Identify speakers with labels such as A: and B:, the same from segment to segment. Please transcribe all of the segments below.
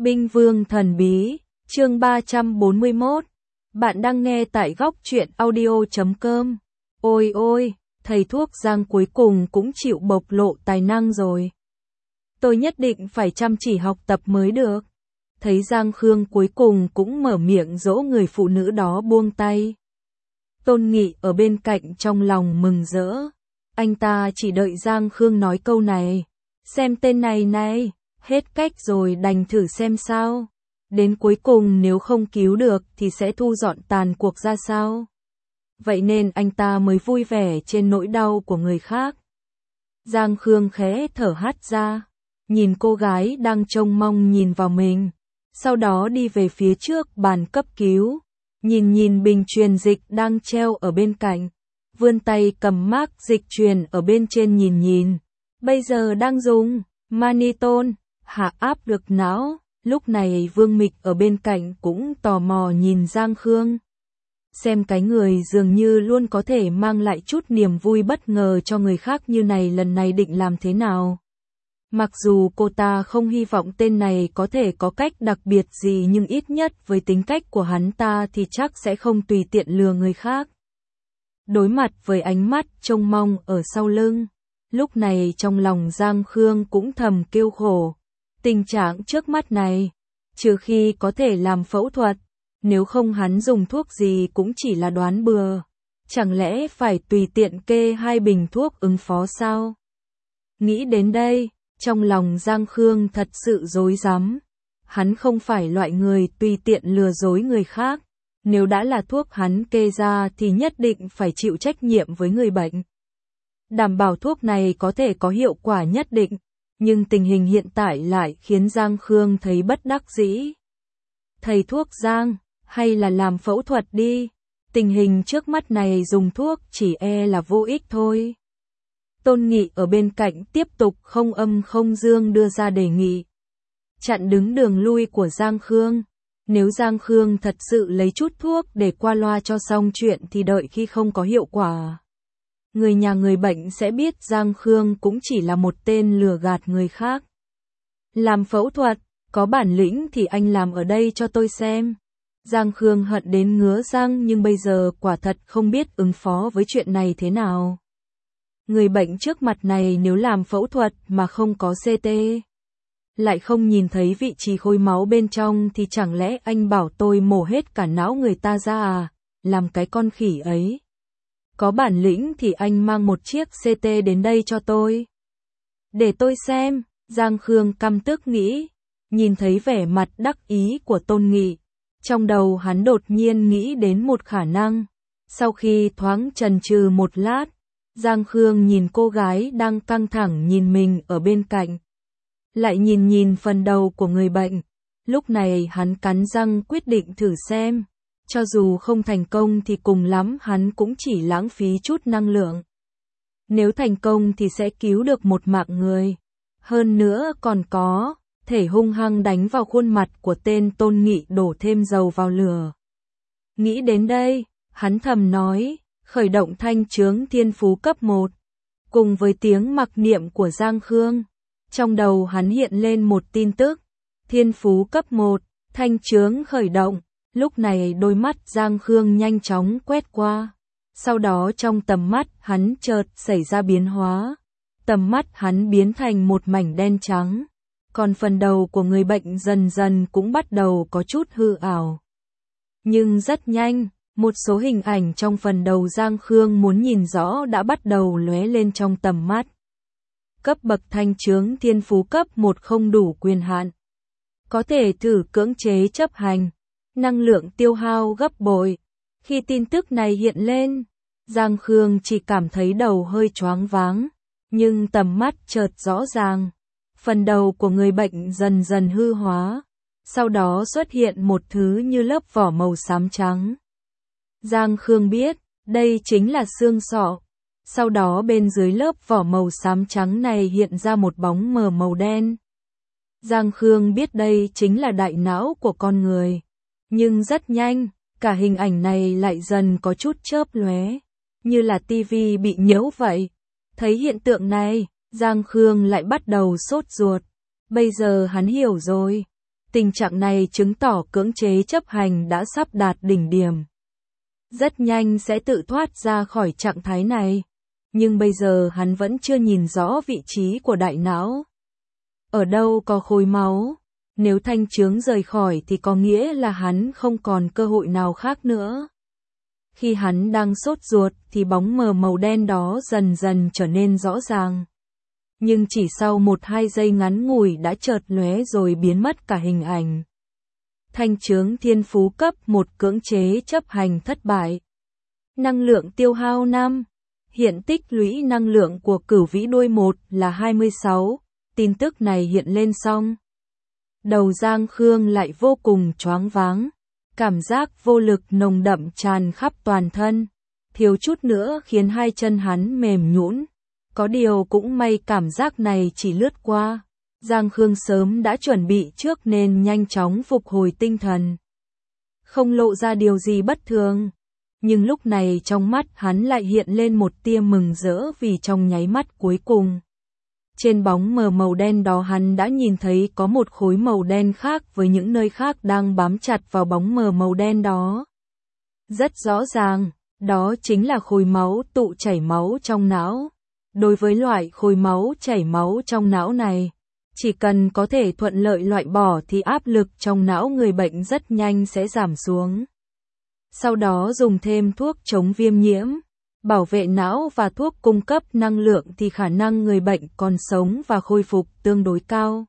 A: Binh vương thần bí, chương 341. Bạn đang nghe tại góc truyện audio.com. Ôi ôi, thầy thuốc Giang cuối cùng cũng chịu bộc lộ tài năng rồi. Tôi nhất định phải chăm chỉ học tập mới được. Thấy Giang Khương cuối cùng cũng mở miệng dỗ người phụ nữ đó buông tay. Tôn Nghị ở bên cạnh trong lòng mừng rỡ. Anh ta chỉ đợi Giang Khương nói câu này. Xem tên này, hết cách rồi đành thử xem sao. Đến cuối cùng nếu không cứu được thì sẽ thu dọn tàn cuộc ra sao. Vậy nên anh ta mới vui vẻ trên nỗi đau của người khác. Giang Khương khẽ thở hắt ra, nhìn cô gái đang trông mong nhìn vào mình. Sau đó đi về phía trước bàn cấp cứu, nhìn bình truyền dịch đang treo ở bên cạnh. Vươn tay cầm mác dịch truyền ở bên trên nhìn. Bây giờ đang dùng mannitol hạ áp lực não. Lúc này Vương Mịch ở bên cạnh cũng tò mò nhìn Giang Khương. Xem cái người dường như luôn có thể mang lại chút niềm vui bất ngờ cho người khác như này lần này định làm thế nào. Mặc dù cô ta không hy vọng tên này có thể có cách đặc biệt gì nhưng ít nhất với tính cách của hắn ta thì chắc sẽ không tùy tiện lừa người khác. Đối mặt với ánh mắt trông mong ở sau lưng, lúc này trong lòng Giang Khương cũng thầm kêu khổ. Tình trạng trước mắt này, trừ khi có thể làm phẫu thuật, nếu không hắn dùng thuốc gì cũng chỉ là đoán bừa. Chẳng lẽ phải tùy tiện kê 2 bình thuốc ứng phó sao? Nghĩ đến đây, trong lòng Giang Khương thật sự rối rắm. Hắn không phải loại người tùy tiện lừa dối người khác. Nếu đã là thuốc hắn kê ra thì nhất định phải chịu trách nhiệm với người bệnh. Đảm bảo thuốc này có thể có hiệu quả nhất định. Nhưng tình hình hiện tại lại khiến Giang Khương thấy bất đắc dĩ. Thầy thuốc Giang, hay là làm phẫu thuật đi. Tình hình trước mắt này dùng thuốc chỉ là vô ích thôi. Tôn Nghị ở bên cạnh tiếp tục không âm không dương đưa ra đề nghị. Chặn đứng đường lui của Giang Khương. Nếu Giang Khương thật sự lấy chút thuốc để qua loa cho xong chuyện thì đợi khi không có hiệu quả. Người nhà người bệnh sẽ biết Giang Khương cũng chỉ là một tên lừa gạt người khác. Làm phẫu thuật, có bản lĩnh thì anh làm ở đây cho tôi xem. Giang Khương hận đến ngứa răng nhưng bây giờ quả thật không biết ứng phó với chuyện này thế nào. Người bệnh trước mặt này nếu làm phẫu thuật mà không có CT, lại không nhìn thấy vị trí khối máu bên trong thì chẳng lẽ anh bảo tôi mổ hết cả não người ta ra à? Làm cái con khỉ ấy. Có bản lĩnh thì anh mang một chiếc CT đến đây cho tôi. Để tôi xem, Giang Khương căm tức nghĩ, nhìn thấy vẻ mặt đắc ý của Tôn Nghị. Trong đầu hắn đột nhiên nghĩ đến một khả năng. Sau khi thoáng chần chừ một lát, Giang Khương nhìn cô gái đang căng thẳng nhìn mình ở bên cạnh. Lại nhìn phần đầu của người bệnh. Lúc này hắn cắn răng quyết định thử xem. Cho dù không thành công thì cùng lắm hắn cũng chỉ lãng phí chút năng lượng. Nếu thành công thì sẽ cứu được một mạng người. Hơn nữa còn có thể hung hăng đánh vào khuôn mặt của tên Tôn Nghị đổ thêm dầu vào lửa. Nghĩ đến đây, hắn thầm nói, khởi động thanh chướng thiên phú cấp 1. Cùng với tiếng mặc niệm của Giang Khương, trong đầu hắn hiện lên một tin tức. Thiên phú cấp 1, thanh chướng khởi động. Lúc này đôi mắt Giang Khương nhanh chóng quét qua. Sau đó trong tầm mắt hắn chợt xảy ra biến hóa. Tầm mắt hắn biến thành một mảnh đen trắng. Còn phần đầu của người bệnh dần dần cũng bắt đầu có chút hư ảo. Nhưng rất nhanh, một số hình ảnh trong phần đầu Giang Khương muốn nhìn rõ đã bắt đầu lóe lên trong tầm mắt. Cấp bậc thanh chướng thiên phú cấp 1 không đủ quyền hạn. Có thể thử cưỡng chế chấp hành. Năng lượng tiêu hao gấp bội. Khi tin tức này hiện lên, Giang Khương chỉ cảm thấy đầu hơi choáng váng, nhưng tầm mắt chợt rõ ràng. Phần đầu của người bệnh dần dần hư hóa, sau đó xuất hiện một thứ như lớp vỏ màu xám trắng. Giang Khương biết, đây chính là xương sọ. Sau đó bên dưới lớp vỏ màu xám trắng này hiện ra một bóng mờ màu đen. Giang Khương biết đây chính là đại não của con người. Nhưng rất nhanh, cả hình ảnh này lại dần có chút chớp lóe, như là tivi bị nhiễu vậy. Thấy hiện tượng này, Giang Khương lại bắt đầu sốt ruột. Bây giờ hắn hiểu rồi. Tình trạng này chứng tỏ cưỡng chế chấp hành đã sắp đạt đỉnh điểm. Rất nhanh sẽ tự thoát ra khỏi trạng thái này. Nhưng bây giờ hắn vẫn chưa nhìn rõ vị trí của đại não. Ở đâu có khối máu? Nếu thanh chướng rời khỏi thì có nghĩa là hắn không còn cơ hội nào khác nữa. Khi hắn đang sốt ruột thì bóng mờ màu đen đó dần dần trở nên rõ ràng. Nhưng chỉ sau 1-2 giây ngắn ngủi đã chợt lóe rồi biến mất cả hình ảnh. Thanh chướng thiên phú cấp 1 cưỡng chế chấp hành thất bại. Năng lượng tiêu hao 5. Hiện tích lũy năng lượng của Cửu Vĩ đuôi 1 là 26. Tin tức này hiện lên xong. Đầu Giang Khương lại vô cùng choáng váng. Cảm giác vô lực nồng đậm tràn khắp toàn thân. Thiếu chút nữa khiến hai chân hắn mềm nhũn. Có điều cũng may cảm giác này chỉ lướt qua. Giang Khương sớm đã chuẩn bị trước nên nhanh chóng phục hồi tinh thần. Không lộ ra điều gì bất thường. Nhưng lúc này trong mắt hắn lại hiện lên một tia mừng rỡ vì trong nháy mắt cuối cùng. Trên bóng mờ màu đen đó hắn đã nhìn thấy có một khối màu đen khác với những nơi khác đang bám chặt vào bóng mờ màu đen đó. Rất rõ ràng, đó chính là khối máu tụ chảy máu trong não. Đối với loại khối máu chảy máu trong não này, chỉ cần có thể thuận lợi loại bỏ thì áp lực trong não người bệnh rất nhanh sẽ giảm xuống. Sau đó dùng thêm thuốc chống viêm nhiễm, bảo vệ não và thuốc cung cấp năng lượng thì khả năng người bệnh còn sống và khôi phục tương đối cao.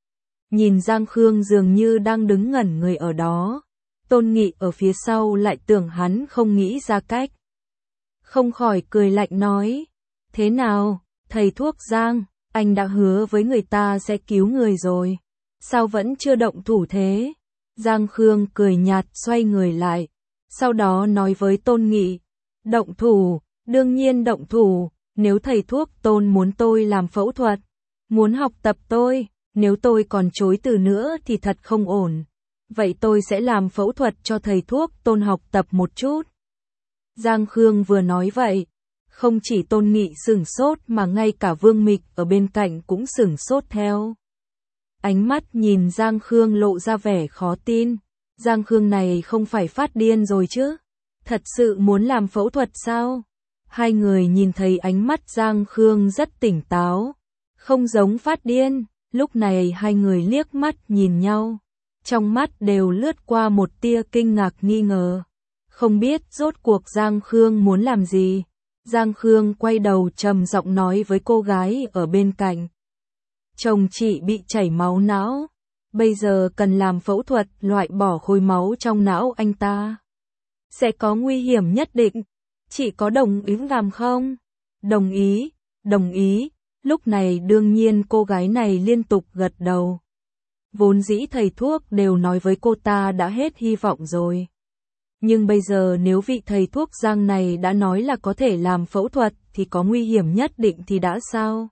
A: Nhìn Giang Khương dường như đang đứng ngẩn người ở đó. Tôn Nghị ở phía sau lại tưởng hắn không nghĩ ra cách. Không khỏi cười lạnh nói. Thế nào, thầy thuốc Giang, anh đã hứa với người ta sẽ cứu người rồi. Sao vẫn chưa động thủ thế? Giang Khương cười nhạt xoay người lại. Sau đó nói với Tôn Nghị. Động thủ, đương nhiên động thủ. Nếu thầy thuốc Tôn muốn tôi làm phẫu thuật, muốn học tập tôi, nếu tôi còn chối từ nữa thì thật không ổn. Vậy tôi sẽ làm phẫu thuật cho thầy thuốc Tôn học tập một chút. Giang Khương vừa nói vậy, không chỉ Tôn Nghị sửng sốt mà ngay cả Vương Mịch ở bên cạnh cũng sửng sốt theo. Ánh mắt nhìn Giang Khương lộ ra vẻ khó tin. Giang Khương này không phải phát điên rồi chứ? Thật sự muốn làm phẫu thuật sao? Hai người nhìn thấy ánh mắt Giang Khương rất tỉnh táo, không giống phát điên. Lúc này hai người liếc mắt nhìn nhau, trong mắt đều lướt qua một tia kinh ngạc nghi ngờ. Không biết rốt cuộc Giang Khương muốn làm gì. Giang Khương quay đầu trầm giọng nói với cô gái ở bên cạnh. Chồng chị bị chảy máu não, bây giờ cần làm phẫu thuật loại bỏ khối máu trong não anh ta. Sẽ có nguy hiểm nhất định. Chị có đồng ý làm không? Đồng ý, đồng ý. Lúc này đương nhiên cô gái này liên tục gật đầu. Vốn dĩ thầy thuốc đều nói với cô ta đã hết hy vọng rồi. Nhưng bây giờ nếu vị thầy thuốc Giang này đã nói là có thể làm phẫu thuật thì có nguy hiểm nhất định thì đã sao?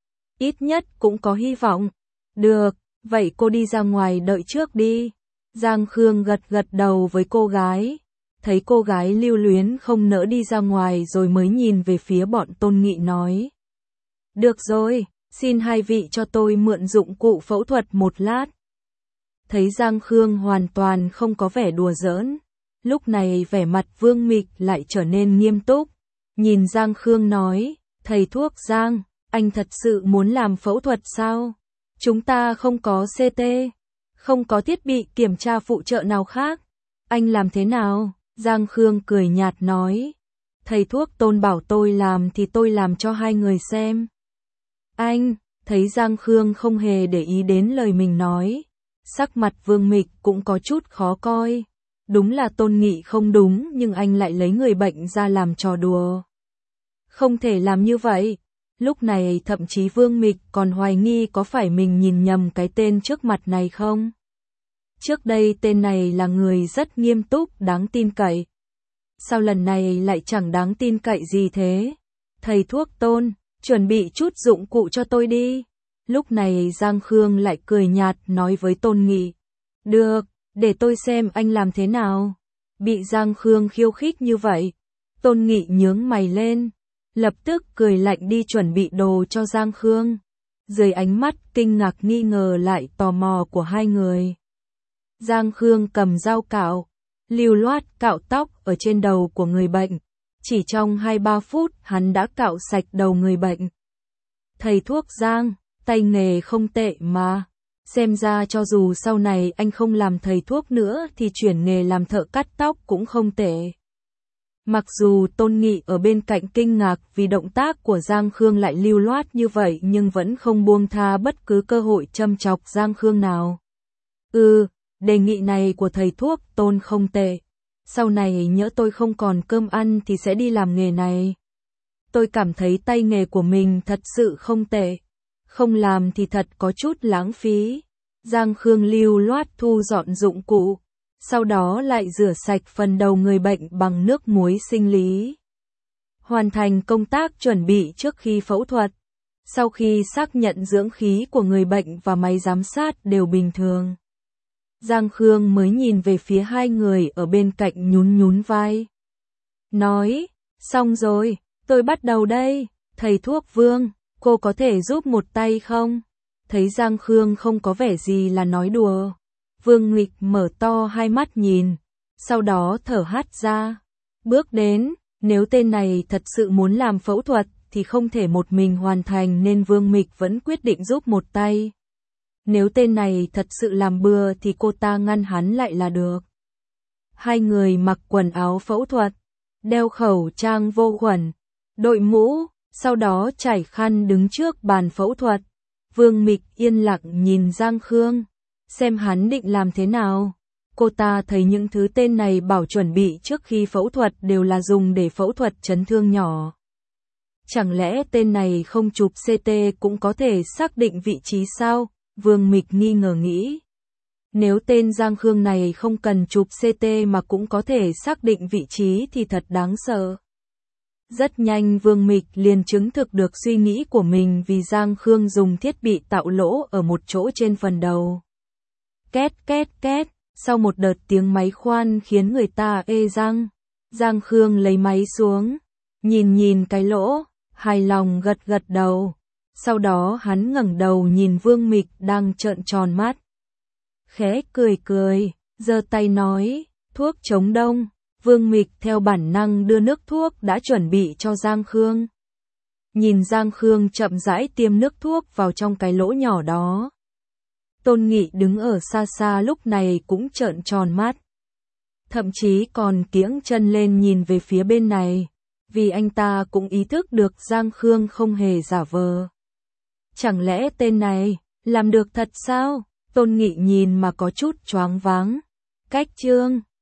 A: Ít nhất cũng có hy vọng. Được, vậy cô đi ra ngoài đợi trước đi. Giang Khương gật gật đầu với cô gái. Thấy cô gái lưu luyến không nỡ đi ra ngoài rồi mới nhìn về phía bọn Tôn Nghị nói. Được rồi, xin hai vị cho tôi mượn dụng cụ phẫu thuật một lát. Thấy Giang Khương hoàn toàn không có vẻ đùa giỡn. Lúc này vẻ mặt Vương Mịch lại trở nên nghiêm túc. Nhìn Giang Khương nói, thầy thuốc Giang, anh thật sự muốn làm phẫu thuật sao? Chúng ta không có CT, không có thiết bị kiểm tra phụ trợ nào khác. Anh làm thế nào? Giang Khương cười nhạt nói. Thầy thuốc Tôn bảo tôi làm thì tôi làm cho hai người xem. Anh, thấy Giang Khương không hề để ý đến lời mình nói. Sắc mặt Vương Mịch cũng có chút khó coi. Đúng là Tôn Nghị không đúng nhưng anh lại lấy người bệnh ra làm trò đùa. Không thể làm như vậy. Lúc này thậm chí Vương Mịch còn hoài nghi có phải mình nhìn nhầm cái tên trước mặt này không. Trước đây tên này là người rất nghiêm túc, đáng tin cậy. Sao lần này lại chẳng đáng tin cậy gì thế? Thầy thuốc Tôn, chuẩn bị chút dụng cụ cho tôi đi. Lúc này Giang Khương lại cười nhạt nói với Tôn Nghị. Được, để tôi xem anh làm thế nào. Bị Giang Khương khiêu khích như vậy, Tôn Nghị nhướng mày lên, lập tức cười lạnh đi chuẩn bị đồ cho Giang Khương. Dưới ánh mắt kinh ngạc nghi ngờ lại tò mò của hai người, Giang Khương cầm dao cạo, lưu loát cạo tóc ở trên đầu của người bệnh. Chỉ trong 2-3 phút hắn đã cạo sạch đầu người bệnh. Thầy thuốc Giang, tay nghề không tệ mà. Xem ra cho dù sau này anh không làm thầy thuốc nữa thì chuyển nghề làm thợ cắt tóc cũng không tệ. Mặc dù Tôn Nghị ở bên cạnh kinh ngạc vì động tác của Giang Khương lại lưu loát như vậy nhưng vẫn không buông tha bất cứ cơ hội châm chọc Giang Khương nào. Đề nghị này của thầy thuốc Tôn không tệ. Sau này nhỡ tôi không còn cơm ăn thì sẽ đi làm nghề này. Tôi cảm thấy tay nghề của mình thật sự không tệ. Không làm thì thật có chút lãng phí. Giang Khương lưu loát thu dọn dụng cụ. Sau đó lại rửa sạch phần đầu người bệnh bằng nước muối sinh lý. Hoàn thành công tác chuẩn bị trước khi phẫu thuật. Sau khi xác nhận dưỡng khí của người bệnh và máy giám sát đều bình thường, Giang Khương mới nhìn về phía hai người ở bên cạnh nhún nhún vai. Nói, xong rồi, tôi bắt đầu đây, thầy thuốc Vương, cô có thể giúp một tay không? Thấy Giang Khương không có vẻ gì là nói đùa. Vương Nghịch mở to hai mắt nhìn, sau đó thở hắt ra. Bước đến, nếu tên này thật sự muốn làm phẫu thuật thì không thể một mình hoàn thành nên Vương Nghịch vẫn quyết định giúp một tay. Nếu tên này thật sự làm bừa thì cô ta ngăn hắn lại là được. Hai người mặc quần áo phẫu thuật, đeo khẩu trang vô khuẩn, đội mũ, sau đó trải khăn đứng trước bàn phẫu thuật. Vương Nghịch yên lặng nhìn Giang Khương, xem hắn định làm thế nào. Cô ta thấy những thứ tên này bảo chuẩn bị trước khi phẫu thuật đều là dùng để phẫu thuật chấn thương nhỏ. Chẳng lẽ tên này không chụp CT cũng có thể xác định vị trí sao? Vương Nghịch nghi ngờ nghĩ. Nếu tên Giang Khương này không cần chụp CT mà cũng có thể xác định vị trí thì thật đáng sợ. Rất nhanh Vương Nghịch liền chứng thực được suy nghĩ của mình vì Giang Khương dùng thiết bị tạo lỗ ở một chỗ trên phần đầu. Két két két, sau một đợt tiếng máy khoan khiến người ta ê răng. Giang Khương lấy máy xuống, nhìn cái lỗ, hài lòng gật gật đầu. Sau đó hắn ngẩng đầu nhìn Vương Nghịch đang trợn tròn mắt. Khẽ cười, giơ tay nói, thuốc chống đông. Vương Nghịch theo bản năng đưa nước thuốc đã chuẩn bị cho Giang Khương. Nhìn Giang Khương chậm rãi tiêm nước thuốc vào trong cái lỗ nhỏ đó. Tôn Nghị đứng ở xa xa lúc này cũng trợn tròn mắt. Thậm chí còn kiễng chân lên nhìn về phía bên này, vì anh ta cũng ý thức được Giang Khương không hề giả vờ. Chẳng lẽ tên này làm được thật sao? Tôn Nghị nhìn mà có chút choáng váng. Cách chương